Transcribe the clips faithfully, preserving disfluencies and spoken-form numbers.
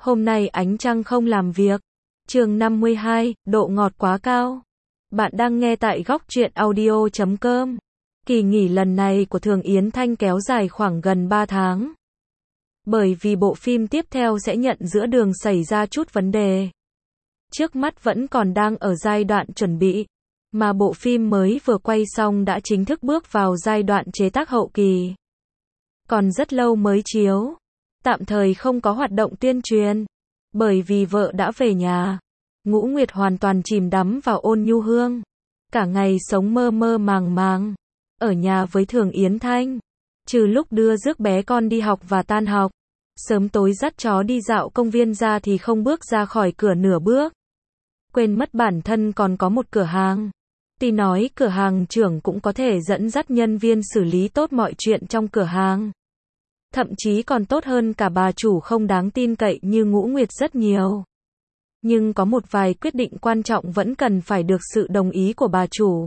Hôm nay ánh trăng không làm việc. Chương năm mươi hai, độ ngọt quá cao. Bạn đang nghe tại góc truyện audio chấm com. Kỳ nghỉ lần này của Thường Yến Thanh kéo dài khoảng gần ba tháng. Bởi vì bộ phim tiếp theo sẽ nhận giữa đường xảy ra chút vấn đề. Trước mắt vẫn còn đang ở giai đoạn chuẩn bị, mà bộ phim mới vừa quay xong đã chính thức bước vào giai đoạn chế tác hậu kỳ. Còn rất lâu mới chiếu. Tạm thời không có hoạt động tuyên truyền, bởi vì vợ đã về nhà. Ngũ Nguyệt hoàn toàn chìm đắm vào Ôn Nhu Hương, cả ngày sống mơ mơ màng màng, ở nhà với Thường Yến Thanh. Trừ lúc đưa rước bé con đi học và tan học, sớm tối dắt chó đi dạo công viên ra thì không bước ra khỏi cửa nửa bước. Quên mất bản thân còn có một cửa hàng. Tuy nói cửa hàng trưởng cũng có thể dẫn dắt nhân viên xử lý tốt mọi chuyện trong cửa hàng. Thậm chí còn tốt hơn cả bà chủ không đáng tin cậy như Ngũ Nguyệt rất nhiều. Nhưng có một vài quyết định quan trọng vẫn cần phải được sự đồng ý của bà chủ.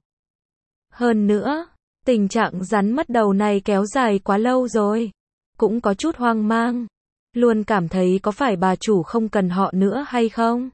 Hơn nữa, tình trạng rắn mất đầu này kéo dài quá lâu rồi. Cũng có chút hoang mang. Luôn cảm thấy có phải bà chủ không cần họ nữa hay không?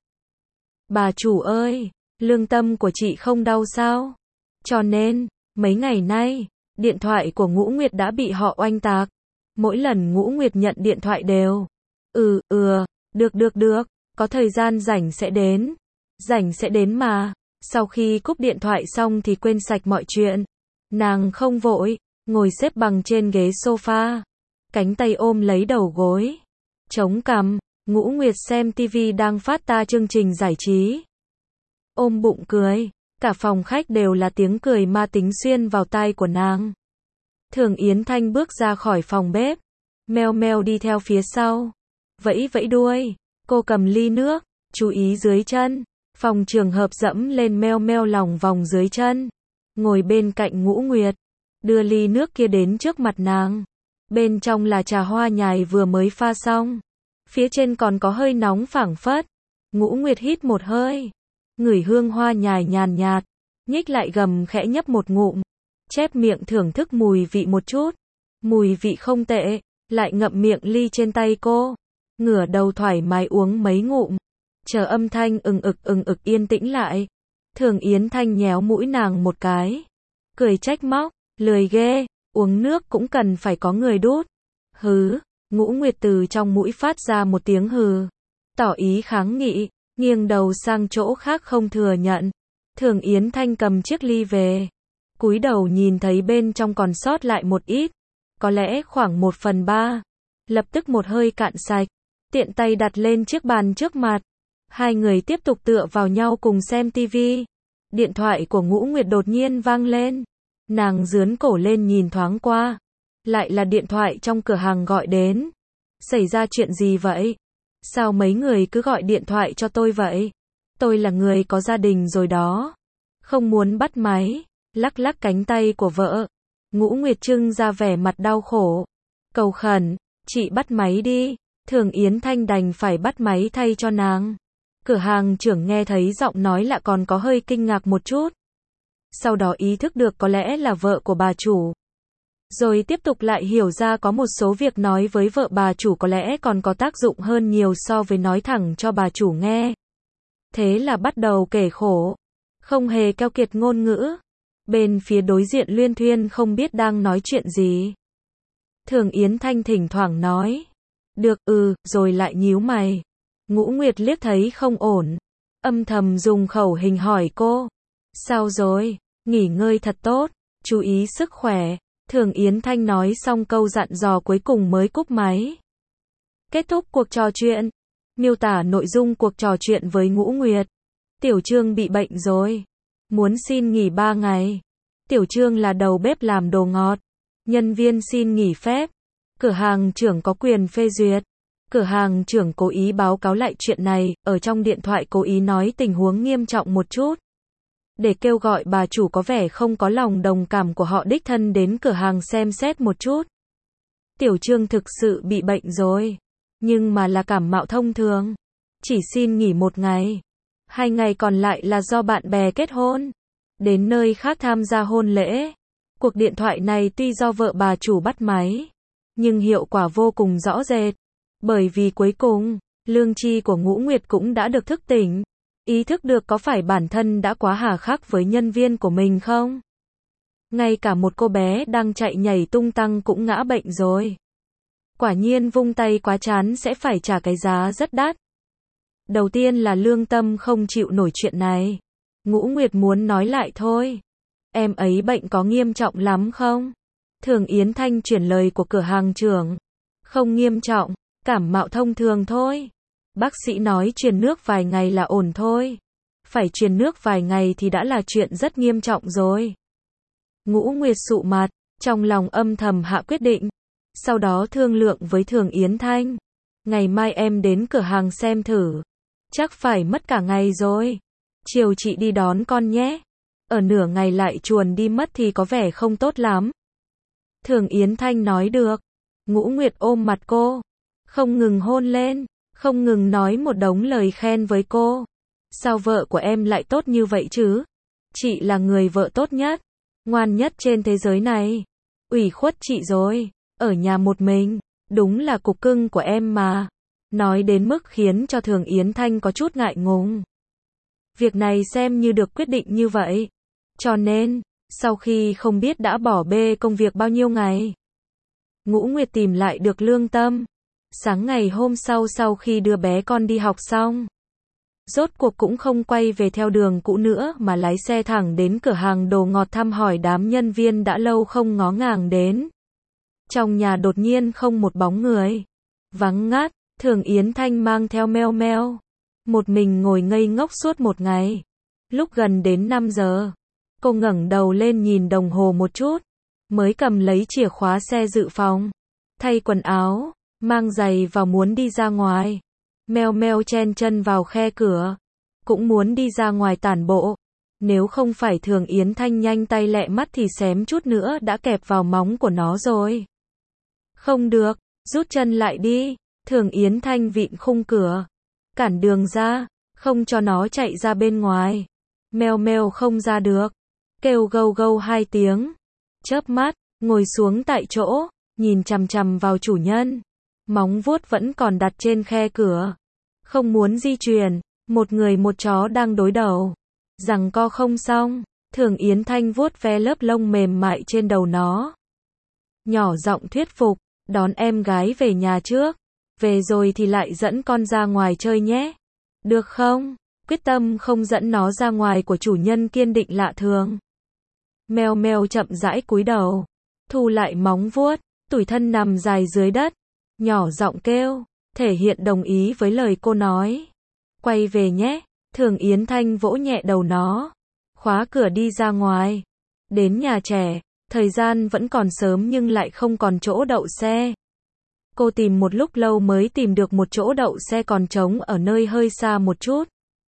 Bà chủ ơi, lương tâm của chị không đau sao? Cho nên, mấy ngày nay, điện thoại của Ngũ Nguyệt đã bị họ oanh tạc. Mỗi lần Ngũ Nguyệt nhận điện thoại đều, ừ, ừ, được được được, có thời gian rảnh sẽ đến. Rảnh sẽ đến mà. Sau khi cúp điện thoại xong thì quên sạch mọi chuyện. Nàng không vội, ngồi xếp bằng trên ghế sofa, cánh tay ôm lấy đầu gối, chống cằm. Ngũ Nguyệt xem tivi đang phát ta chương trình giải trí, ôm bụng cười, cả phòng khách đều là tiếng cười ma tính xuyên vào tai của nàng. Thường Yến Thanh bước ra khỏi phòng bếp, meo meo đi theo phía sau, vẫy vẫy đuôi, cô cầm ly nước, chú ý dưới chân, phòng trường hợp dẫm lên meo meo lòng vòng dưới chân, ngồi bên cạnh Ngũ Nguyệt, đưa ly nước kia đến trước mặt nàng. Bên trong là trà hoa nhài vừa mới pha xong, phía trên còn có hơi nóng phảng phất. Ngũ Nguyệt hít một hơi, ngửi hương hoa nhài nhàn nhạt, nhích lại gầm khẽ nhấp một ngụm, chép miệng thưởng thức mùi vị một chút. Mùi vị không tệ, lại ngậm miệng ly trên tay cô, ngửa đầu thoải mái uống mấy ngụm, chờ âm thanh ừng ực ừng ực yên tĩnh lại. Thường Yến Thanh nhéo mũi nàng một cái, cười trách móc, lười ghê, uống nước cũng cần phải có người đút. Hứ. Ngũ Nguyệt từ trong mũi phát ra một tiếng hừ, tỏ ý kháng nghị, nghiêng đầu sang chỗ khác không thừa nhận. Thường Yến Thanh cầm chiếc ly về, cúi đầu nhìn thấy bên trong còn sót lại một ít, có lẽ khoảng một phần ba, lập tức một hơi cạn sạch, tiện tay đặt lên chiếc bàn trước mặt. Hai người tiếp tục tựa vào nhau cùng xem tivi. Điện thoại của Ngũ Nguyệt đột nhiên vang lên, nàng dướn cổ lên nhìn thoáng qua, lại là điện thoại trong cửa hàng gọi đến. Xảy ra chuyện gì vậy? Sao mấy người cứ gọi điện thoại cho tôi vậy? Tôi là người có gia đình rồi đó. Không muốn bắt máy, lắc lắc cánh tay của vợ. Ngũ Nguyệt trưng ra vẻ mặt đau khổ, cầu khẩn, chị bắt máy đi. Thường Yến Thanh đành phải bắt máy thay cho nàng. Cửa hàng trưởng nghe thấy giọng nói lạ còn có hơi kinh ngạc một chút. Sau đó ý thức được có lẽ là vợ của bà chủ. Rồi tiếp tục lại hiểu ra có một số việc nói với vợ bà chủ có lẽ còn có tác dụng hơn nhiều so với nói thẳng cho bà chủ nghe. Thế là bắt đầu kể khổ, không hề keo kiệt ngôn ngữ. Bên phía đối diện luyên thuyên không biết đang nói chuyện gì. Thường Yến Thanh thỉnh thoảng nói, được, ừ, rồi lại nhíu mày. Ngũ Nguyệt liếc thấy không ổn, âm thầm dùng khẩu hình hỏi cô, sao rồi, nghỉ ngơi thật tốt, chú ý sức khỏe. Thường Yến Thanh nói xong câu dặn dò cuối cùng mới cúp máy. Kết thúc cuộc trò chuyện. Miêu tả nội dung cuộc trò chuyện với Ngũ Nguyệt. Tiểu Trương bị bệnh rồi, muốn xin nghỉ ba ngày. Tiểu Trương là đầu bếp làm đồ ngọt, nhân viên xin nghỉ phép. Cửa hàng trưởng có quyền phê duyệt. Cửa hàng trưởng cố ý báo cáo lại chuyện này, ở trong điện thoại cố ý nói tình huống nghiêm trọng một chút, để kêu gọi bà chủ có vẻ không có lòng đồng cảm của họ đích thân đến cửa hàng xem xét một chút. Tiểu Trương thực sự bị bệnh rồi, nhưng mà là cảm mạo thông thường, chỉ xin nghỉ một ngày. Hai ngày còn lại là do bạn bè kết hôn, đến nơi khác tham gia hôn lễ. Cuộc điện thoại này tuy do vợ bà chủ bắt máy, nhưng hiệu quả vô cùng rõ rệt, bởi vì cuối cùng Lương tri của Ngũ Nguyệt cũng đã được thức tỉnh. Ý thức được có phải bản thân đã quá hà khắc với nhân viên của mình không? Ngay cả một cô bé đang chạy nhảy tung tăng cũng ngã bệnh rồi. Quả nhiên vung tay quá chán sẽ phải trả cái giá rất đắt. Đầu tiên là lương tâm không chịu nổi chuyện này. Ngũ Nguyệt muốn nói lại thôi. Em ấy bệnh có nghiêm trọng lắm không? Thường Yến Thanh chuyển lời của cửa hàng trưởng. Không nghiêm trọng, cảm mạo thông thường thôi. Bác sĩ nói truyền nước vài ngày là ổn thôi. Phải truyền nước vài ngày thì đã là chuyện rất nghiêm trọng rồi. Ngũ Nguyệt sụ mặt, trong lòng âm thầm hạ quyết định. Sau đó thương lượng với Thường Yến Thanh. Ngày mai em đến cửa hàng xem thử. Chắc phải mất cả ngày rồi. Chiều chị đi đón con nhé. Ở nửa ngày lại chuồn đi mất thì có vẻ không tốt lắm. Thường Yến Thanh nói được. Ngũ Nguyệt ôm mặt cô. Không ngừng hôn lên. Không ngừng nói một đống lời khen với cô. Sao vợ của em lại tốt như vậy chứ? Chị là người vợ tốt nhất. Ngoan nhất trên thế giới này. Ủy khuất chị rồi. Ở nhà một mình. Đúng là cục cưng của em mà. Nói đến mức khiến cho Thường Yến Thanh có chút ngại ngùng. Việc này xem như được quyết định như vậy. Cho nên, sau khi không biết đã bỏ bê công việc bao nhiêu ngày, Ngũ Nguyệt tìm lại được lương tâm. Sáng ngày hôm sau sau khi đưa bé con đi học xong, rốt cuộc cũng không quay về theo đường cũ nữa mà lái xe thẳng đến cửa hàng đồ ngọt thăm hỏi đám nhân viên đã lâu không ngó ngàng đến. Trong nhà đột nhiên không một bóng người. Vắng ngắt, Thường Yến Thanh mang theo Meo Meo. Một mình ngồi ngây ngốc suốt một ngày. Lúc gần đến năm giờ, cô ngẩng đầu lên nhìn đồng hồ một chút. Mới cầm lấy chìa khóa xe dự phòng. Thay quần áo, mang giày vào muốn đi ra ngoài. Meo Meo chen chân vào khe cửa. Cũng muốn đi ra ngoài tản bộ. Nếu không phải Thường Yến Thanh nhanh tay lẹ mắt thì xém chút nữa đã kẹp vào móng của nó rồi. Không được, rút chân lại đi. Thường Yến Thanh vịn khung cửa. Cản đường ra, không cho nó chạy ra bên ngoài. Meo Meo không ra được. Kêu gâu gâu hai tiếng. Chớp mắt, ngồi xuống tại chỗ, nhìn chằm chằm vào chủ nhân. Móng vuốt vẫn còn đặt trên khe cửa. Không muốn di chuyển, một người một chó đang đối đầu. Giằng co không xong, Thường Yến Thanh vuốt ve lớp lông mềm mại trên đầu nó. Nhỏ giọng thuyết phục, đón em gái về nhà trước. Về rồi thì lại dẫn con ra ngoài chơi nhé. Được không? Quyết tâm không dẫn nó ra ngoài của chủ nhân kiên định lạ thường. Meo Meo chậm rãi cúi đầu, thu lại móng vuốt, tủi thân nằm dài dưới đất, nhỏ giọng kêu, thể hiện đồng ý với lời cô nói. Quay về nhé. Thường Yến Thanh vỗ nhẹ đầu nó, khóa cửa đi ra ngoài. Đến nhà trẻ, thời gian vẫn còn sớm nhưng lại không còn chỗ đậu xe. Cô tìm một lúc lâu mới tìm được một chỗ đậu xe còn trống ở nơi hơi xa một chút.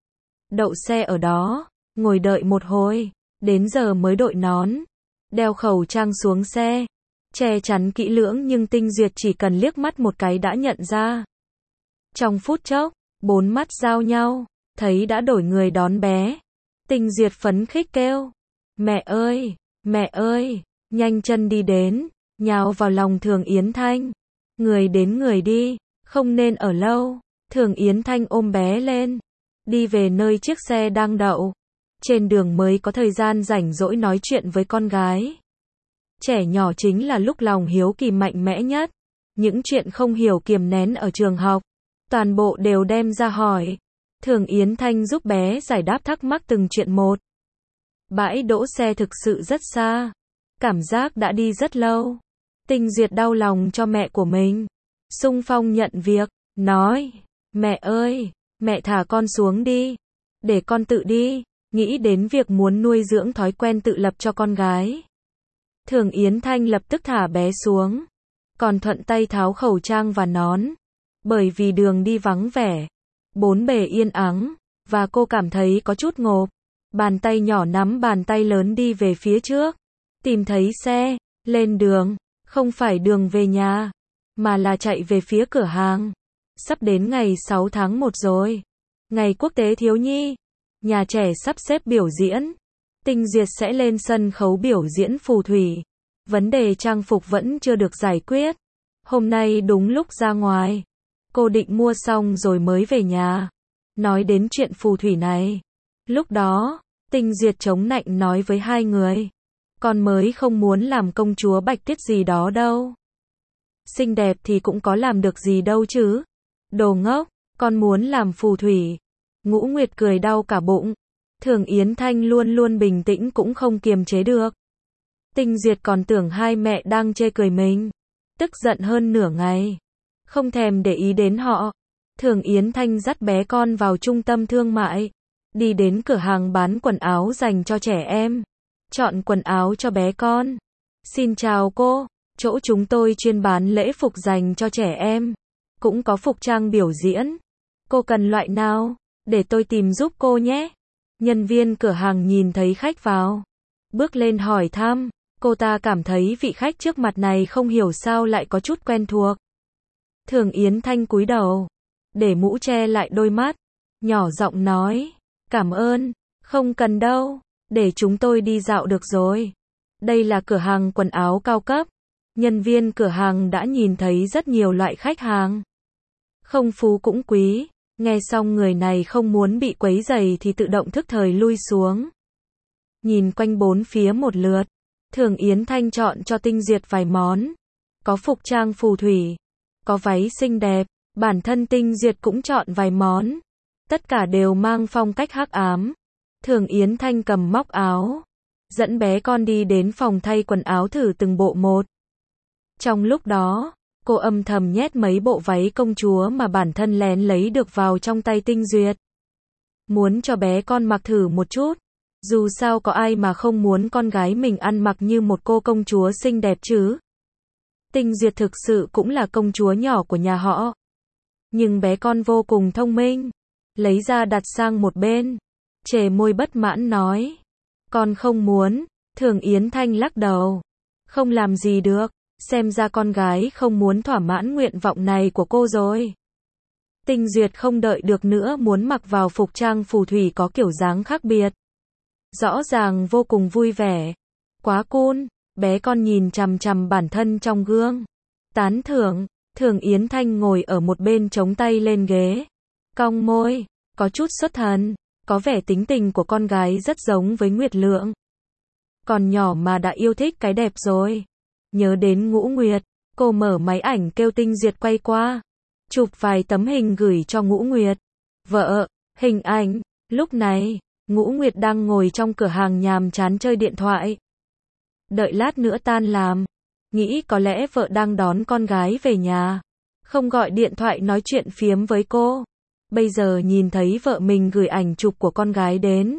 Đậu xe ở đó, ngồi đợi một hồi, đến giờ mới đội nón, đeo khẩu trang xuống xe, che chắn kỹ lưỡng nhưng Tinh Duyệt chỉ cần liếc mắt một cái đã nhận ra. Trong phút chốc, bốn mắt giao nhau, thấy đã đổi người đón bé. Tinh Duyệt phấn khích kêu, mẹ ơi, mẹ ơi, nhanh chân đi đến, nhào vào lòng Thường Yến Thanh. Người đến người đi, không nên ở lâu. Thường Yến Thanh ôm bé lên, đi về nơi chiếc xe đang đậu. Trên đường mới có thời gian rảnh rỗi nói chuyện với con gái. Trẻ nhỏ chính là lúc lòng hiếu kỳ mạnh mẽ nhất. Những chuyện không hiểu kiềm nén ở trường học, toàn bộ đều đem ra hỏi. Thường Yến Thanh giúp bé giải đáp thắc mắc từng chuyện một. Bãi đỗ xe thực sự rất xa. Cảm giác đã đi rất lâu. Tinh Duyệt đau lòng cho mẹ của mình. Xung phong nhận việc, nói, mẹ ơi, mẹ thả con xuống đi. Để con tự đi, nghĩ đến việc muốn nuôi dưỡng thói quen tự lập cho con gái. Thường Yến Thanh lập tức thả bé xuống. Còn thuận tay tháo khẩu trang và nón. Bởi vì đường đi vắng vẻ, bốn bề yên ắng, và cô cảm thấy có chút ngộp. Bàn tay nhỏ nắm bàn tay lớn đi về phía trước. Tìm thấy xe, lên đường. Không phải đường về nhà, mà là chạy về phía cửa hàng. Sắp đến ngày sáu tháng một rồi. Ngày quốc tế thiếu nhi. Nhà trẻ sắp xếp biểu diễn. Tinh Duyệt sẽ lên sân khấu biểu diễn phù thủy. Vấn đề trang phục vẫn chưa được giải quyết. Hôm nay đúng lúc ra ngoài. Cô định mua xong rồi mới về nhà. Nói đến chuyện phù thủy này. Lúc đó, Tinh Duyệt chống nạnh nói với hai người. Con mới không muốn làm công chúa Bạch Tuyết gì đó đâu. Xinh đẹp thì cũng có làm được gì đâu chứ. Đồ ngốc, con muốn làm phù thủy. Ngũ Nguyệt cười đau cả bụng. Thường Yến Thanh luôn luôn bình tĩnh cũng không kiềm chế được. Tinh Duyệt còn tưởng hai mẹ đang chê cười mình. Tức giận hơn nửa ngày. Không thèm để ý đến họ. Thường Yến Thanh dắt bé con vào trung tâm thương mại. Đi đến cửa hàng bán quần áo dành cho trẻ em. Chọn quần áo cho bé con. Xin chào cô, chỗ chúng tôi chuyên bán lễ phục dành cho trẻ em. Cũng có phục trang biểu diễn. Cô cần loại nào? Để tôi tìm giúp cô nhé. Nhân viên cửa hàng nhìn thấy khách vào. Bước lên hỏi thăm. Cô ta cảm thấy vị khách trước mặt này không hiểu sao lại có chút quen thuộc. Thường Yến Thanh cúi đầu. Để mũ che lại đôi mắt. Nhỏ giọng nói. Cảm ơn. Không cần đâu. Để chúng tôi đi dạo được rồi. Đây là cửa hàng quần áo cao cấp. Nhân viên cửa hàng đã nhìn thấy rất nhiều loại khách hàng. Không phú cũng quý. Nghe xong người này không muốn bị quấy rầy thì tự động thức thời lui xuống. Nhìn quanh bốn phía một lượt. Thường Yến Thanh chọn cho Tinh Duyệt vài món. Có phục trang phù thủy. Có váy xinh đẹp. Bản thân Tinh Duyệt cũng chọn vài món. Tất cả đều mang phong cách hắc ám. Thường Yến Thanh cầm móc áo. Dẫn bé con đi đến phòng thay quần áo thử từng bộ một. Trong lúc đó, cô âm thầm nhét mấy bộ váy công chúa mà bản thân lén lấy được vào trong tay Tinh Duyệt. Muốn cho bé con mặc thử một chút. Dù sao có ai mà không muốn con gái mình ăn mặc như một cô công chúa xinh đẹp chứ. Tinh Duyệt thực sự cũng là công chúa nhỏ của nhà họ. Nhưng bé con vô cùng thông minh. Lấy ra đặt sang một bên. Chề môi bất mãn nói. Con không muốn. Thường Yến Thanh lắc đầu. Không làm gì được. Xem ra con gái không muốn thỏa mãn nguyện vọng này của cô rồi. Tinh Duyệt không đợi được nữa muốn mặc vào phục trang phù thủy có kiểu dáng khác biệt. Rõ ràng vô cùng vui vẻ. Quá cool. Bé con nhìn chằm chằm bản thân trong gương. Tán thưởng. Thường Yến Thanh ngồi ở một bên chống tay lên ghế. Cong môi. Có chút xuất thần. Có vẻ tính tình của con gái rất giống với Nguyệt Lượng. Còn nhỏ mà đã yêu thích cái đẹp rồi. Nhớ đến Ngũ Nguyệt. Cô mở máy ảnh kêu Tinh Duyệt quay qua. Chụp vài tấm hình gửi cho Ngũ Nguyệt. Vợ. Hình ảnh. Lúc này, Ngũ Nguyệt đang ngồi trong cửa hàng nhàm chán chơi điện thoại. Đợi lát nữa tan làm. Nghĩ có lẽ vợ đang đón con gái về nhà. Không gọi điện thoại nói chuyện phiếm với cô. Bây giờ nhìn thấy vợ mình gửi ảnh chụp của con gái đến.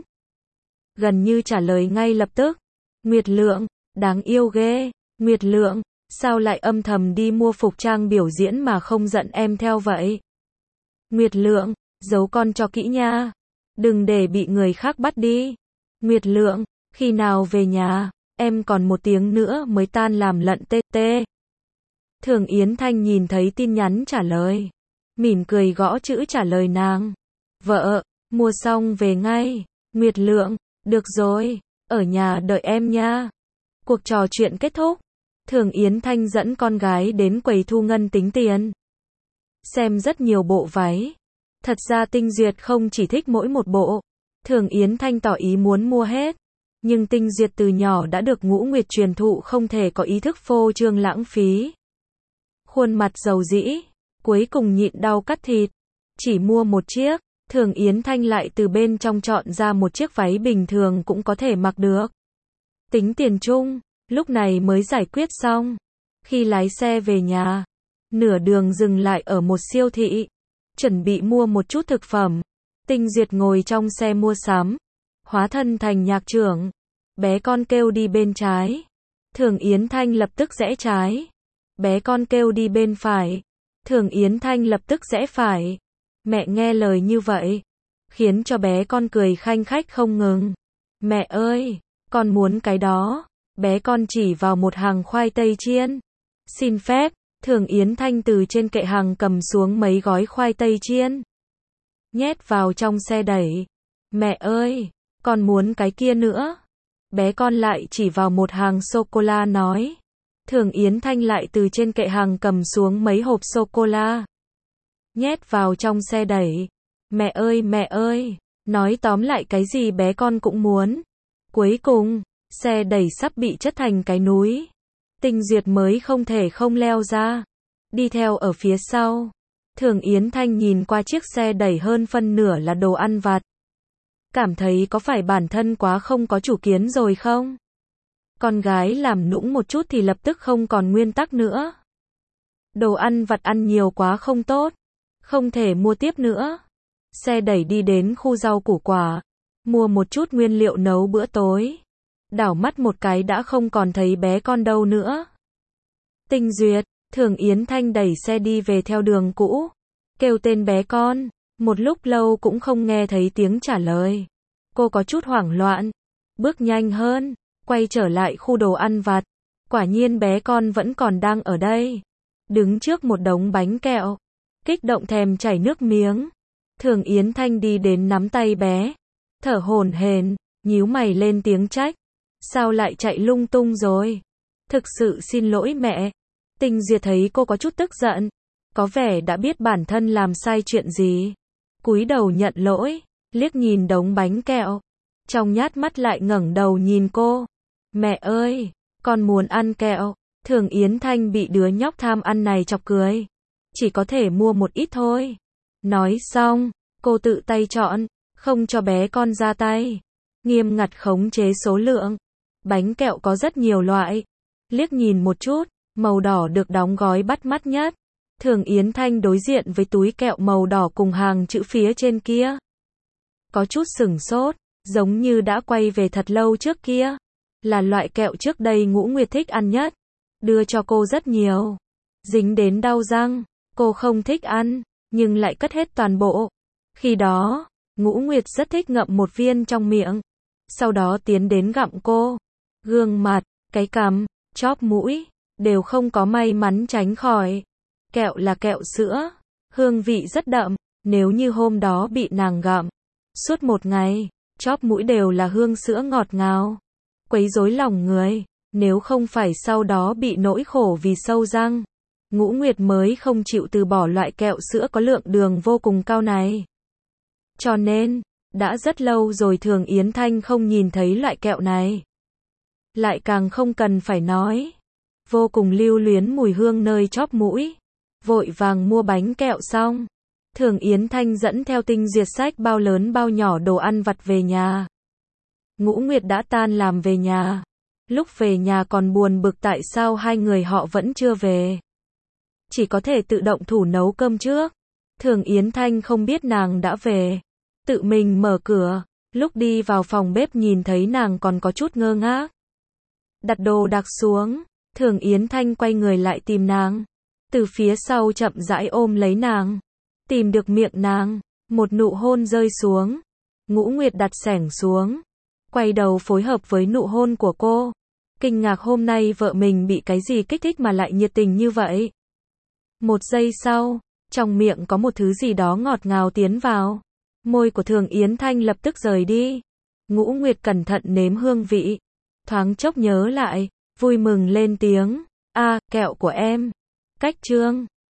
Gần như trả lời ngay lập tức. Nguyệt Lượng, đáng yêu ghê. Nguyệt Lượng, sao lại âm thầm đi mua phục trang biểu diễn mà không giận em theo vậy? Nguyệt Lượng, giấu con cho kỹ nha. Đừng để bị người khác bắt đi. Nguyệt Lượng, khi nào về nhà, em còn một tiếng nữa mới tan làm lận tê tê. Thường Yến Thanh nhìn thấy tin nhắn trả lời. Mỉm cười gõ chữ trả lời nàng. Vợ, mua xong về ngay. Nguyệt Lượng, được rồi, ở nhà đợi em nha. Cuộc trò chuyện kết thúc. Thường Yến Thanh dẫn con gái đến quầy thu ngân tính tiền. Xem rất nhiều bộ váy. Thật ra Tinh Duyệt không chỉ thích mỗi một bộ. Thường Yến Thanh tỏ ý muốn mua hết. Nhưng Tinh Duyệt từ nhỏ đã được Ngũ Nguyệt truyền thụ không thể có ý thức phô trương lãng phí. Khuôn mặt dầu dĩ. Cuối cùng nhịn đau cắt thịt. Chỉ mua một chiếc. Thường Yến Thanh lại từ bên trong chọn ra một chiếc váy bình thường cũng có thể mặc được. Tính tiền chung. Lúc này mới giải quyết xong. Khi lái xe về nhà. Nửa đường dừng lại ở một siêu thị. Chuẩn bị mua một chút thực phẩm. Tinh Duyệt ngồi trong xe mua sắm. Hóa thân thành nhạc trưởng. Bé con kêu đi bên trái. Thường Yến Thanh lập tức rẽ trái. Bé con kêu đi bên phải. Thường Yến Thanh lập tức rẽ phải. Mẹ nghe lời như vậy. Khiến cho bé con cười khanh khách không ngừng. Mẹ ơi, con muốn cái đó. Bé con chỉ vào một hàng khoai tây chiên. Xin phép, Thường Yến Thanh từ trên kệ hàng cầm xuống mấy gói khoai tây chiên. Nhét vào trong xe đẩy. Mẹ ơi, con muốn cái kia nữa. Bé con lại chỉ vào một hàng sô-cô-la nói. Thường Yến Thanh lại từ trên kệ hàng cầm xuống mấy hộp sô-cô-la. nhét vào trong xe đẩy. Mẹ ơi mẹ ơi, nói tóm lại cái gì bé con cũng muốn. Cuối cùng, xe đẩy sắp bị chất thành cái núi. Tinh Duyệt mới không thể không leo ra, đi theo ở phía sau. Thường Yến Thanh nhìn qua chiếc xe đẩy hơn phân nửa là đồ ăn vặt. Cảm thấy có phải bản thân quá không có chủ kiến rồi không? Con gái làm nũng một chút thì lập tức không còn nguyên tắc nữa. Đồ ăn vặt ăn nhiều quá không tốt, không thể mua tiếp nữa. Xe đẩy đi đến khu rau củ quả, mua một chút nguyên liệu nấu bữa tối. Đảo mắt một cái đã không còn thấy bé con đâu nữa. Tinh Duyệt, Thường Yến Thanh đẩy xe đi về theo đường cũ, kêu tên bé con, một lúc lâu cũng không nghe thấy tiếng trả lời. Cô có chút hoảng loạn, bước nhanh hơn, quay trở lại khu đồ ăn vặt. Quả nhiên bé con vẫn còn đang ở đây, đứng trước một đống bánh kẹo, kích động thèm chảy nước miếng. Thường Yến Thanh đi đến nắm tay bé, thở hổn hển, nhíu mày lên tiếng trách. Sao lại chạy lung tung rồi? Thực sự xin lỗi mẹ. Tinh Duyệt thấy cô có chút tức giận, có vẻ đã biết bản thân làm sai chuyện gì. Cúi đầu nhận lỗi, liếc nhìn đống bánh kẹo, trong nhát mắt lại ngẩng đầu nhìn cô. Mẹ ơi, con muốn ăn kẹo. Thường Yến Thanh bị đứa nhóc tham ăn này chọc cười. Chỉ có thể mua một ít thôi. Nói xong, cô tự tay chọn, không cho bé con ra tay. Nghiêm ngặt khống chế số lượng. Bánh kẹo có rất nhiều loại. Liếc nhìn một chút, màu đỏ được đóng gói bắt mắt nhất. Thường Yến Thanh đối diện với túi kẹo màu đỏ cùng hàng chữ phía trên kia. Có chút sửng sốt, giống như đã quay về thật lâu trước kia. Là loại kẹo trước đây Ngũ Nguyệt thích ăn nhất. Đưa cho cô rất nhiều. Dính đến đau răng, cô không thích ăn, nhưng lại cất hết toàn bộ. Khi đó, Ngũ Nguyệt rất thích ngậm một viên trong miệng. Sau đó tiến đến gặm cô. Gương mặt, cái cằm, chóp mũi, đều không có may mắn tránh khỏi. Kẹo là kẹo sữa, hương vị rất đậm, nếu như hôm đó bị nàng gặm suốt một ngày, chóp mũi đều là hương sữa ngọt ngào, quấy rối lòng người, nếu không phải sau đó bị nỗi khổ vì sâu răng, Ngũ Nguyệt mới không chịu từ bỏ loại kẹo sữa có lượng đường vô cùng cao này. Cho nên, đã rất lâu rồi Thường Yến Thanh không nhìn thấy loại kẹo này. Lại càng không cần phải nói. Vô cùng lưu luyến mùi hương nơi chóp mũi. Vội vàng mua bánh kẹo xong. Thường Yến Thanh dẫn theo Tinh Duyệt xách bao lớn bao nhỏ đồ ăn vặt về nhà. Ngũ Nguyệt đã tan làm về nhà. Lúc về nhà còn buồn bực tại sao hai người họ vẫn chưa về. Chỉ có thể tự động thủ nấu cơm trước. Thường Yến Thanh không biết nàng đã về. Tự mình mở cửa. Lúc đi vào phòng bếp nhìn thấy nàng còn có chút ngơ ngác. Đặt đồ đạc xuống. Thường Yến Thanh quay người lại tìm nàng. Từ phía sau chậm rãi ôm lấy nàng. Tìm được miệng nàng. Một nụ hôn rơi xuống. Ngũ Nguyệt đặt xẻng xuống. Quay đầu phối hợp với nụ hôn của cô. Kinh ngạc hôm nay vợ mình bị cái gì kích thích mà lại nhiệt tình như vậy. Một giây sau, trong miệng có một thứ gì đó ngọt ngào tiến vào. Môi của Thường Yến Thanh lập tức rời đi. Ngũ Nguyệt cẩn thận nếm hương vị. Thoáng chốc nhớ lại, vui mừng lên tiếng. A, à, kẹo của em. Cách chương